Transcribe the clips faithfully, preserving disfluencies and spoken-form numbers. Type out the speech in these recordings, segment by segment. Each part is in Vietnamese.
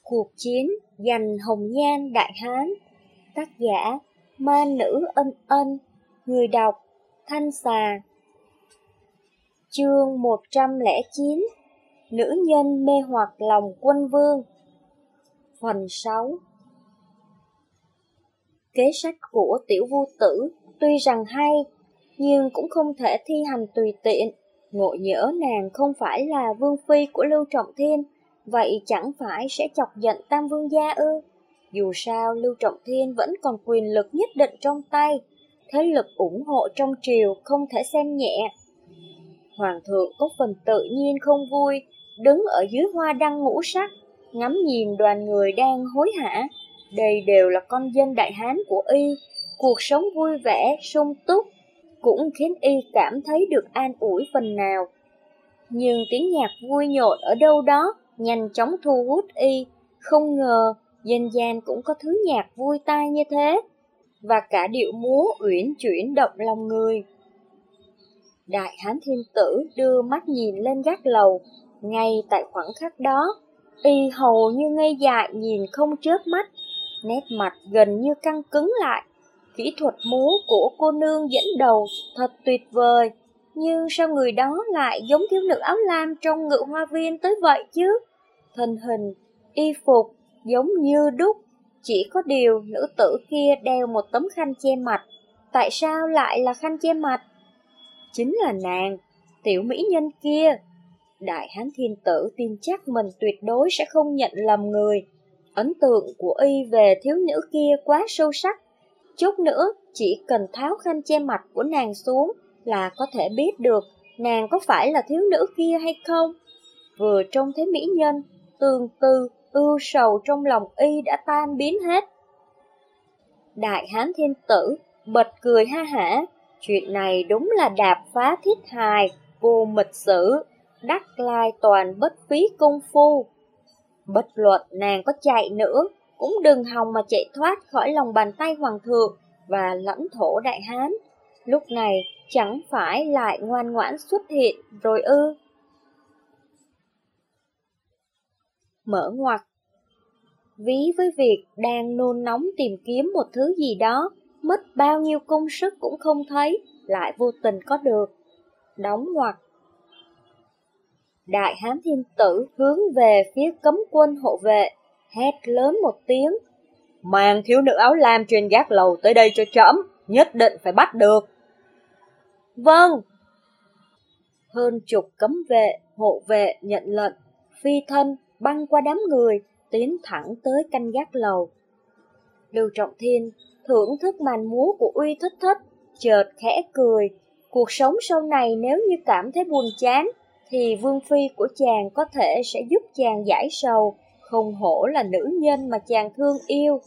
Cuộc chiến giành hồng nhan Đại Hán. Tác giả Ma Nữ Ân Ân. Người đọc Thanh Xà. Chương một trăm lẻ chín. Nữ nhân mê hoặc lòng quân vương. Phần sáu. Kế sách của Tiểu Vu Tử tuy rằng hay, nhưng cũng không thể thi hành tùy tiện. Ngộ nhỡ nàng không phải là vương phi của Lưu Trọng Thiên, vậy chẳng phải sẽ chọc giận Tam Vương gia ư? Dù sao Lưu Trọng Thiên vẫn còn quyền lực nhất định trong tay, thế lực ủng hộ trong triều không thể xem nhẹ. Hoàng thượng có phần tự nhiên không vui, đứng ở dưới hoa đăng ngũ sắc, ngắm nhìn đoàn người đang hối hả. Đây đều là con dân Đại Hán của y, cuộc sống vui vẻ, sung túc, cũng khiến y cảm thấy được an ủi phần nào. Nhưng tiếng nhạc vui nhộn ở đâu đó nhanh chóng thu hút y, không ngờ dân gian cũng có thứ nhạc vui tai như thế, và cả điệu múa uyển chuyển động lòng người. Đại Hán Thiên Tử đưa mắt nhìn lên gác lầu, ngay tại khoảnh khắc đó, y hầu như ngây dại nhìn không chớp mắt, nét mặt gần như căng cứng lại. Kỹ thuật múa của cô nương dẫn đầu thật tuyệt vời, nhưng sao người đó lại giống thiếu nữ áo lam trong Ngự Hoa Viên tới vậy chứ? Thân hình, y phục giống như đúc, chỉ có điều nữ tử kia đeo một tấm khăn che mặt. Tại sao lại là khăn che mặt? Chính là nàng, tiểu mỹ nhân kia. Đại Hán Thiên Tử tin chắc mình tuyệt đối sẽ không nhận lầm người. Ấn tượng của y về thiếu nữ kia quá sâu sắc. Chút nữa, chỉ cần tháo khăn che mặt của nàng xuống là có thể biết được nàng có phải là thiếu nữ kia hay không. Vừa trông thấy mỹ nhân, tương tư, ưu sầu trong lòng y đã tan biến hết. Đại Hán Thiên Tử bật cười ha hả, chuyện này đúng là đạp phá thiết hài, vô mịch sử, đắc lai toàn bất phí công phu. Bất luận nàng có chạy nữa, cũng đừng hòng mà chạy thoát khỏi lòng bàn tay hoàng thượng và lãnh thổ Đại Hán. Lúc này chẳng phải lại ngoan ngoãn xuất hiện rồi ư? Mở ngoặc. Ví với việc đang nôn nóng tìm kiếm một thứ gì đó, mất bao nhiêu công sức cũng không thấy, lại vô tình có được. Đóng ngoặc. Đại Hán Thiên Tử hướng về phía cấm quân hộ vệ, hét lớn một tiếng: "Mang thiếu nữ áo lam trên gác lầu tới đây cho trẫm, nhất định phải bắt được." Vâng. Hơn chục cấm vệ, hộ vệ nhận lệnh, phi thân băng qua đám người, tiến thẳng tới canh gác lầu. Lưu Trọng Thiên thưởng thức màn múa của Uy Thất Thất, chợt khẽ cười. Cuộc sống sau này nếu như cảm thấy buồn chán, thì vương phi của chàng có thể sẽ giúp chàng giải sầu, không hổ là nữ nhân mà chàng thương yêu.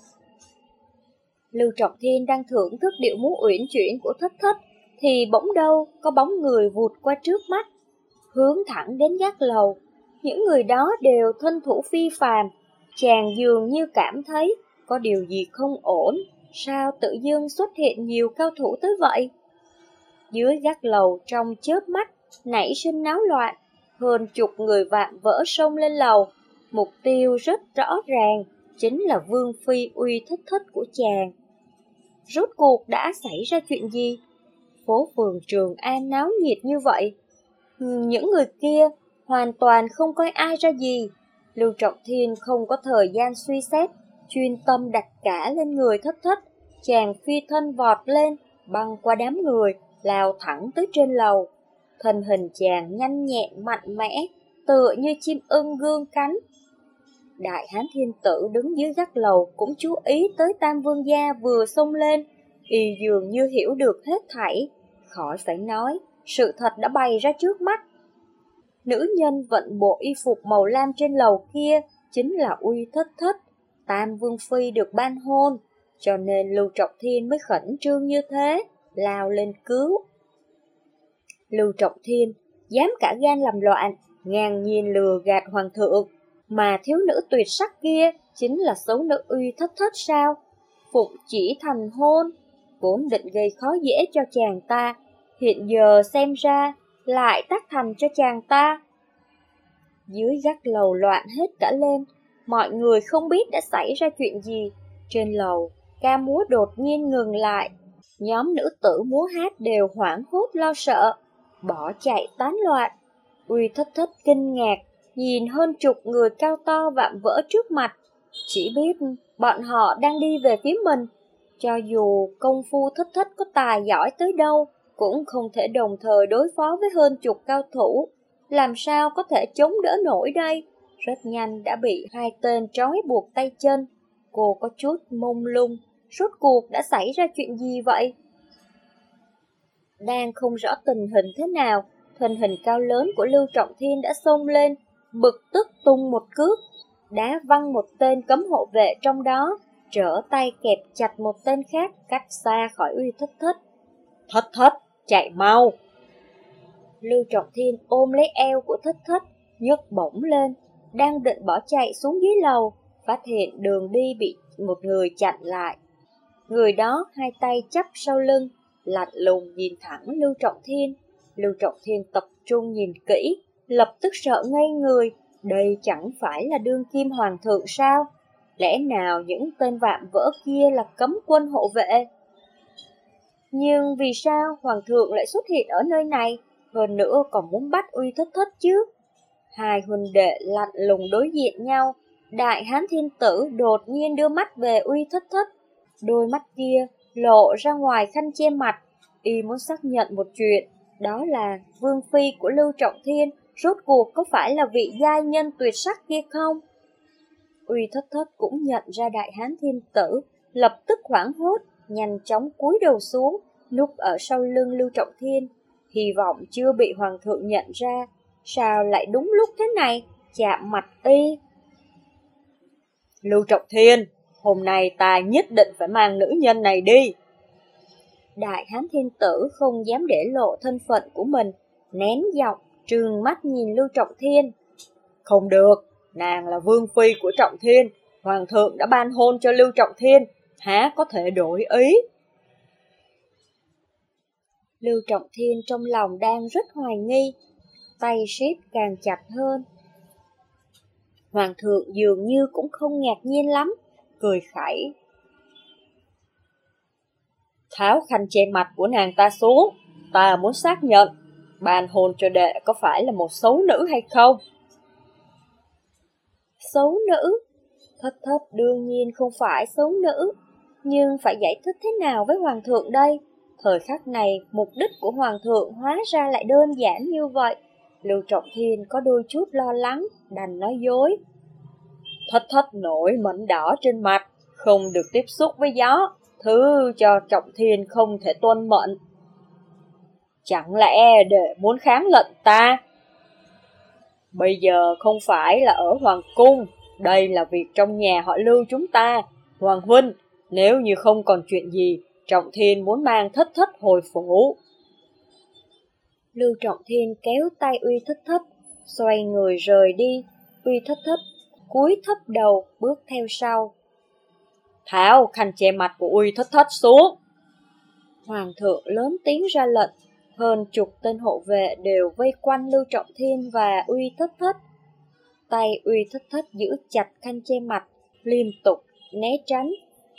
Lưu Trọng Thiên đang thưởng thức điệu múa uyển chuyển của Thất Thất, thì bỗng đâu có bóng người vụt qua trước mắt, hướng thẳng đến gác lầu. Những người đó đều thân thủ phi phàm. Chàng dường như cảm thấy có điều gì không ổn, sao tự dưng xuất hiện nhiều cao thủ tới vậy? Dưới gác lầu trong chớp mắt nảy sinh náo loạn, hơn chục người vạm vỡ xông lên lầu. Mục tiêu rất rõ ràng, chính là vương phi Uy Thất Thất của chàng. Rốt cuộc đã xảy ra chuyện gì? Phố phường Trường An náo nhiệt như vậy, những người kia hoàn toàn không coi ai ra gì. Lưu Trọng Thiên không có thời gian suy xét, chuyên tâm đặt cả lên người Thất Thất. Chàng phi thân vọt lên, băng qua đám người, lao thẳng tới trên lầu. Thân hình chàng nhanh nhẹn mạnh mẽ, tựa như chim ưng gương cánh. Đại Hán Thiên Tử đứng dưới gác lầu cũng chú ý tới Tam Vương gia vừa xông lên. Y dường như hiểu được hết thảy. Khỏi phải nói, sự thật đã bày ra trước mắt. Nữ nhân vận bộ y phục màu lam trên lầu kia chính là Uy Thất Thất, Tam Vương phi được ban hôn, cho nên Lưu Trọng Thiên mới khẩn trương như thế, lao lên cứu. Lưu Trọng Thiên dám cả gan làm loạn, ngang nhiên lừa gạt hoàng thượng, mà thiếu nữ tuyệt sắc kia chính là xấu nữ Uy Thất Thất sao? Phụng chỉ thành hôn, vốn định gây khó dễ cho chàng ta, hiện giờ xem ra lại tác thành cho chàng ta. Dưới gác lầu loạn hết cả lên, mọi người không biết đã xảy ra chuyện gì. Trên lầu, ca múa đột nhiên ngừng lại. Nhóm nữ tử múa hát đều hoảng hốt lo sợ, bỏ chạy tán loạn. Uy Thất Thất kinh ngạc, nhìn hơn chục người cao to vạm vỡ trước mặt. Chỉ biết bọn họ đang đi về phía mình. Cho dù công phu Thất Thất có tài giỏi tới đâu, cũng không thể đồng thời đối phó với hơn chục cao thủ. Làm sao có thể chống đỡ nổi đây? Rất nhanh đã bị hai tên trói buộc tay chân. Cô có chút mông lung, rốt cuộc đã xảy ra chuyện gì vậy? Đang không rõ tình hình thế nào, thân hình cao lớn của Lưu Trọng Thiên đã xông lên, bực tức tung một cước, đá văng một tên cấm hộ vệ trong đó, trở tay kẹp chặt một tên khác cách xa khỏi Uy Thất Thất. Thất Thất, chạy mau! Lưu Trọng Thiên ôm lấy eo của Thất Thất, nhấc bổng lên, đang định bỏ chạy xuống dưới lầu, phát hiện đường đi bị một người chặn lại. Người đó hai tay chắp sau lưng, lạnh lùng nhìn thẳng Lưu Trọng Thiên. Lưu Trọng Thiên tập trung nhìn kỹ, lập tức sợ ngây người. Đây chẳng phải là đương kim hoàng thượng sao? Lẽ nào những tên vạm vỡ kia là cấm quân hộ vệ? Nhưng vì sao hoàng thượng lại xuất hiện ở nơi này? Hơn nữa còn muốn bắt Uy Thất Thất chứ? Hai huynh đệ lạnh lùng đối diện nhau. Đại hán thiên tử đột nhiên đưa mắt về Uy Thất Thất. Đôi mắt kia lộ ra ngoài khăn che mặt. Y muốn xác nhận một chuyện, đó là vương phi của Lưu Trọng Thiên rốt cuộc có phải là vị giai nhân tuyệt sắc kia không? Uy Thất Thất cũng nhận ra đại hán thiên tử, lập tức hoảng hốt, nhanh chóng cúi đầu xuống, núp ở sau lưng Lưu Trọng Thiên, hy vọng chưa bị hoàng thượng nhận ra. Sao lại đúng lúc thế này, chạm mặt y? Lưu Trọng Thiên, hôm nay ta nhất định phải mang nữ nhân này đi. Đại hán thiên tử không dám để lộ thân phận của mình, nén giọng, trừng mắt nhìn Lưu Trọng Thiên. Không được, nàng là vương phi của Trọng Thiên, hoàng thượng đã ban hôn cho Lưu Trọng Thiên, há có thể đổi ý. Lưu Trọng Thiên trong lòng đang rất hoài nghi, tay siết càng chặt hơn. Hoàng thượng dường như cũng không ngạc nhiên lắm, cười khẩy. Tháo khăn che mặt của nàng ta xuống, ta muốn xác nhận, ban hôn cho đệ có phải là một xấu nữ hay không? Xấu nữ? Thất Thất đương nhiên không phải xấu nữ, nhưng phải giải thích thế nào với hoàng thượng đây? Thời khắc này, mục đích của hoàng thượng hóa ra lại đơn giản như vậy. Lưu Trọng Thiên có đôi chút lo lắng, đành nói dối. Thất Thất nổi mẩn đỏ trên mặt, không được tiếp xúc với gió, thứ cho Trọng Thiên không thể tuân mệnh. Chẳng lẽ để muốn kháng lệnh ta? Bây giờ không phải là ở hoàng cung, đây là việc trong nhà họ Lưu chúng ta. Hoàng huynh, nếu như không còn chuyện gì, Trọng Thiên muốn mang Thất Thất hồi phủ. Lưu Trọng Thiên kéo tay Uy Thất Thất, xoay người rời đi. Uy Thất Thất cúi thấp đầu bước theo sau. Tháo khăn che mặt của Uy Thất Thất xuống. Hoàng thượng lớn tiếng ra lệnh, hơn chục tên hộ vệ đều vây quanh Lưu Trọng Thiên và Uy Thất Thất. Tay Uy Thất Thất giữ chặt khăn che mặt, liên tục né tránh.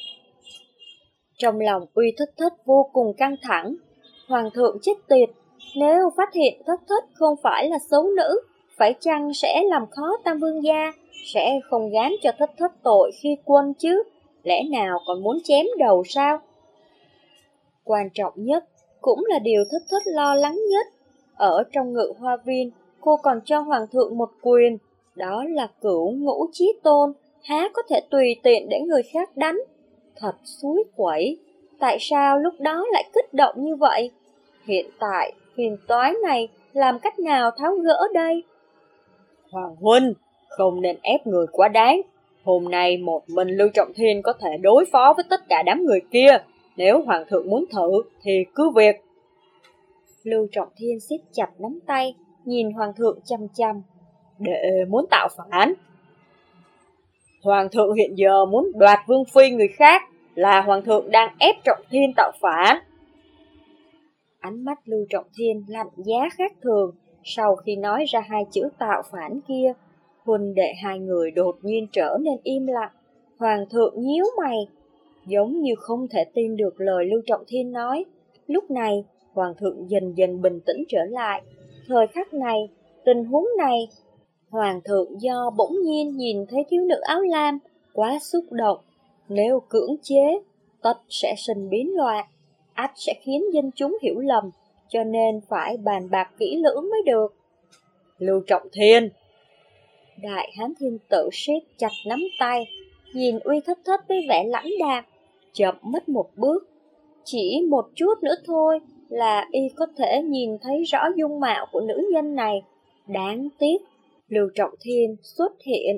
Trong lòng Uy Thất Thất vô cùng căng thẳng. Hoàng thượng chết tiệt, nếu phát hiện Thất Thất không phải là xấu nữ, phải chăng sẽ làm khó Tam Vương gia, sẽ không gán cho Thất Thất tội khi quân chứ, lẽ nào còn muốn chém đầu sao? Quan trọng nhất, cũng là điều Thất Thất lo lắng nhất. Ở trong Ngự Hoa Viên, cô còn cho hoàng thượng một quyền, đó là cửu ngũ chí tôn, há có thể tùy tiện để người khác đánh. Thật xúi quẩy, tại sao lúc đó lại kích động như vậy? Hiện tại, phiền toái này làm cách nào tháo gỡ đây? Hoàng huynh, không nên ép người quá đáng. Hôm nay một mình Lưu Trọng Thiên có thể đối phó với tất cả đám người kia. Nếu hoàng thượng muốn thử thì cứ việc. Lưu Trọng Thiên siết chặt nắm tay, nhìn hoàng thượng chăm chăm. Đệ muốn tạo phản. Hoàng thượng hiện giờ muốn đoạt vương phi người khác, là hoàng thượng đang ép Trọng Thiên tạo phản. Ánh mắt Lưu Trọng Thiên lạnh giá khác thường, sau khi nói ra hai chữ tạo phản kia, Huynh đệ hai người đột nhiên trở nên im lặng. Hoàng thượng nhíu mày, giống như không thể tin được lời Lưu Trọng Thiên nói. Lúc này, Hoàng thượng dần dần bình tĩnh trở lại. Thời khắc này, tình huống này, Hoàng thượng do bỗng nhiên nhìn thấy thiếu nữ áo lam, quá xúc động. Nếu cưỡng chế, tất sẽ sinh biến loạn, ắt sẽ khiến dân chúng hiểu lầm, cho nên phải bàn bạc kỹ lưỡng mới được. Lưu Trọng Thiên! Đại Hán Thiên Tử siết chặt nắm tay, nhìn Uy Thất Thất với vẻ lãnh đạm, chậm mất một bước. Chỉ một chút nữa thôi là y có thể nhìn thấy rõ dung mạo của nữ nhân này. Đáng tiếc, Lưu Trọng Thiên xuất hiện.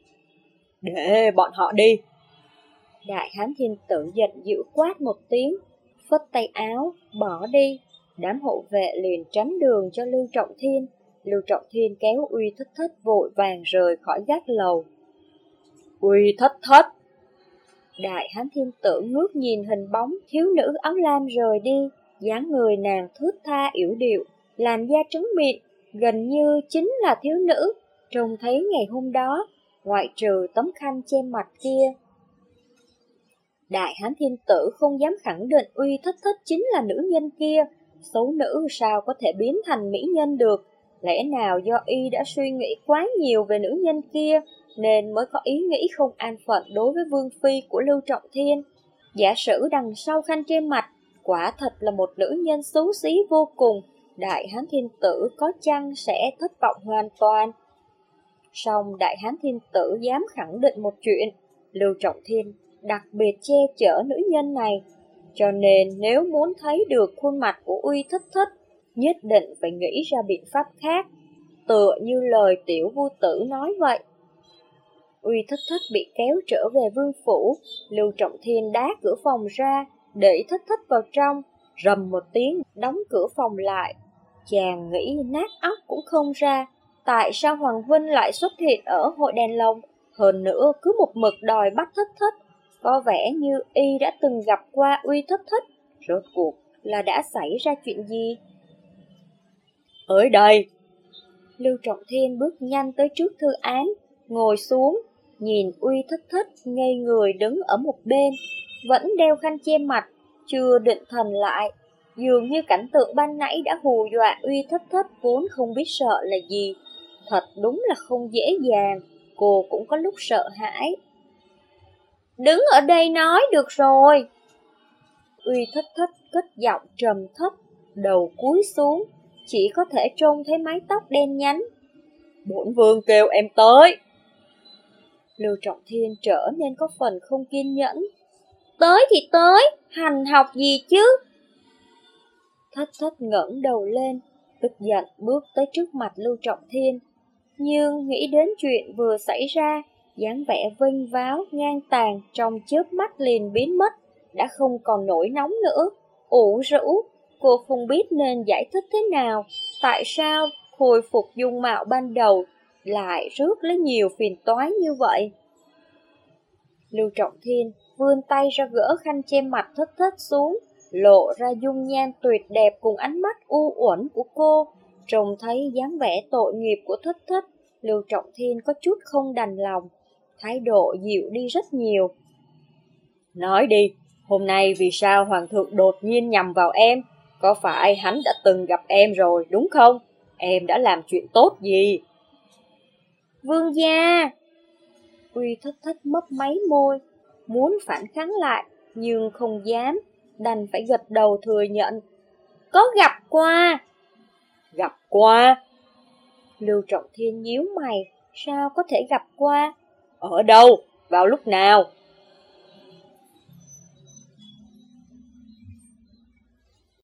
Để bọn họ đi! Đại Hán Thiên Tử giận dữ quát một tiếng, phất tay áo, bỏ đi. Đám hộ vệ liền tránh đường cho Lưu Trọng Thiên. Lưu Trọng Thiên kéo Uy Thất Thất vội vàng rời khỏi gác lầu. Uy Thất Thất! Đại Hán Thiên Tử ngước nhìn hình bóng thiếu nữ áo lam rời đi, dáng người nàng thướt tha yểu điệu, làn da trắng mịn, gần như chính là thiếu nữ trông thấy ngày hôm đó, ngoại trừ tấm khăn che mặt kia. Đại Hán Thiên Tử không dám khẳng định Uy Thất Thất chính là nữ nhân kia, xấu nữ sao có thể biến thành mỹ nhân được, lẽ nào do y đã suy nghĩ quá nhiều về nữ nhân kia, nên mới có ý nghĩ không an phận đối với vương phi của Lưu Trọng Thiên. Giả sử đằng sau khăn trên mặt, quả thật là một nữ nhân xấu xí vô cùng, Đại Hán Thiên Tử có chăng sẽ thất vọng hoàn toàn. Song Đại Hán Thiên Tử dám khẳng định một chuyện, Lưu Trọng Thiên đặc biệt che chở nữ nhân này, cho nên nếu muốn thấy được khuôn mặt của Uy Thất Thất, nhất định phải nghĩ ra biện pháp khác, tựa như lời Tiểu Vu Tử nói vậy. Uy Thất Thất bị kéo trở về vương phủ, Lưu Trọng Thiên đá cửa phòng ra, đẩy Thất Thất vào trong, rầm một tiếng đóng cửa phòng lại. Chàng nghĩ nát óc cũng không ra, tại sao Hoàng huynh lại xuất hiện ở hội đèn lồng, hơn nữa cứ một mực đòi bắt Thất Thất, có vẻ như y đã từng gặp qua Uy Thất Thất, rốt cuộc là đã xảy ra chuyện gì? Ở đây! Lưu Trọng Thiên bước nhanh tới trước thư án, ngồi xuống, nhìn Uy Thất Thất ngây người đứng ở một bên, vẫn đeo khăn che mặt, chưa định thần lại. Dường như cảnh tượng ban nãy đã hù dọa Uy Thất Thất vốn không biết sợ là gì. Thật đúng là không dễ dàng, cô cũng có lúc sợ hãi. Đứng ở đây nói được rồi. Uy Thất Thất cất giọng trầm thấp, đầu cúi xuống, chỉ có thể trông thấy mái tóc đen nhánh. Bổn vương kêu em tới. Lưu Trọng Thiên trở nên có phần không kiên nhẫn. Tới thì tới, hành học gì chứ? Thất Thất ngẩng đầu lên, tức giận bước tới trước mặt Lưu Trọng Thiên. Nhưng nghĩ đến chuyện vừa xảy ra, dáng vẻ vênh váo, ngang tàn trong chớp mắt liền biến mất, đã không còn nổi nóng nữa. Ủ rũ, cô không biết nên giải thích thế nào, tại sao khôi phục dung mạo ban đầu lại rước lấy nhiều phiền toái như vậy. Lưu Trọng Thiên vươn tay ra gỡ khăn che mặt Thất Thất xuống, lộ ra dung nhan tuyệt đẹp cùng ánh mắt u uẩn của cô. Trông thấy dáng vẻ tội nghiệp của Thất Thất, Lưu Trọng Thiên có chút không đành lòng, thái độ dịu đi rất nhiều. Nói đi, hôm nay vì sao Hoàng thượng đột nhiên nhằm vào em? Có phải hắn đã từng gặp em rồi, đúng không? Em đã làm chuyện tốt gì? Vương gia! Uy Thất Thất mấp máy môi, muốn phản kháng lại, nhưng không dám, đành phải gật đầu thừa nhận. Có gặp qua. Gặp qua? Lưu Trọng Thiên nhíu mày, sao có thể gặp qua? Ở đâu? Vào lúc nào?